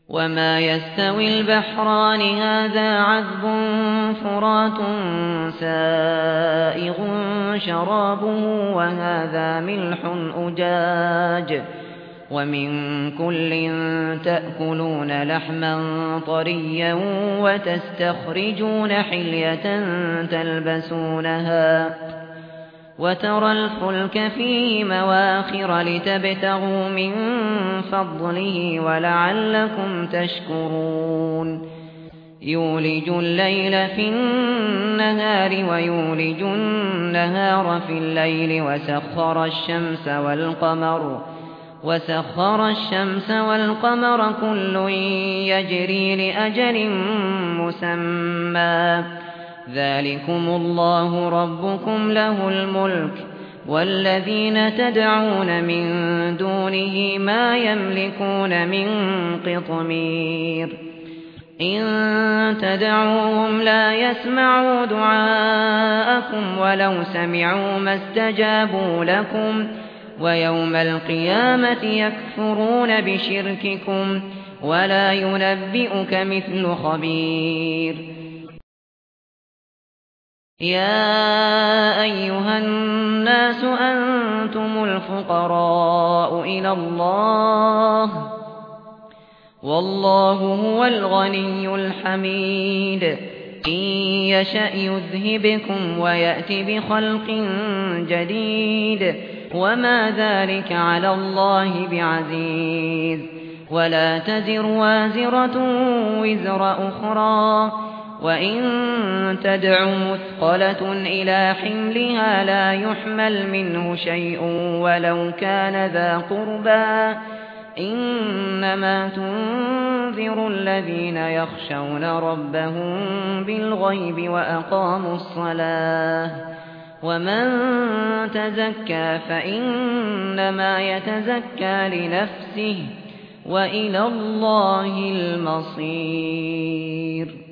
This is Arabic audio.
وما يستوي البحران هذا عذب فرات سائغ شرابه وهذا ملح أجاج ومن كل تأكلون لحما طريا وتستخرجون حلية تلبسونها وترى الفلك فيه مواخر لتبتغوا من فضله ولعلكم تشكرون يولج الليل في النهار ويولج النهار في الليل وسخر الشمس والقمر كل يجري لأجل مسمى ذلكم الله ربكم له الملك والذين تدعون من دونه ما يملكون من قطمير إن تدعوهم لا يسمعوا دعاءكم ولو سمعوا ما استجابوا لكم ويوم القيامة يكفرون بشرككم ولا ينبئك مثل خبير يا أيها الناس أنتم الفقراء إلى الله والله هو الغني الحميد إن يشأ يذهبكم ويأتي بخلق جديد وما ذلك على الله بعزيز ولا تزر وازرة وزر أخرى وإن تدع مثقلة إلى حملها لا يحمل منه شيء ولو كان ذا قربى إنما تنذر الذين يخشون ربهم بالغيب وأقاموا الصلاة ومن تزكى فإنما يتزكى لنفسه وإلى الله المصير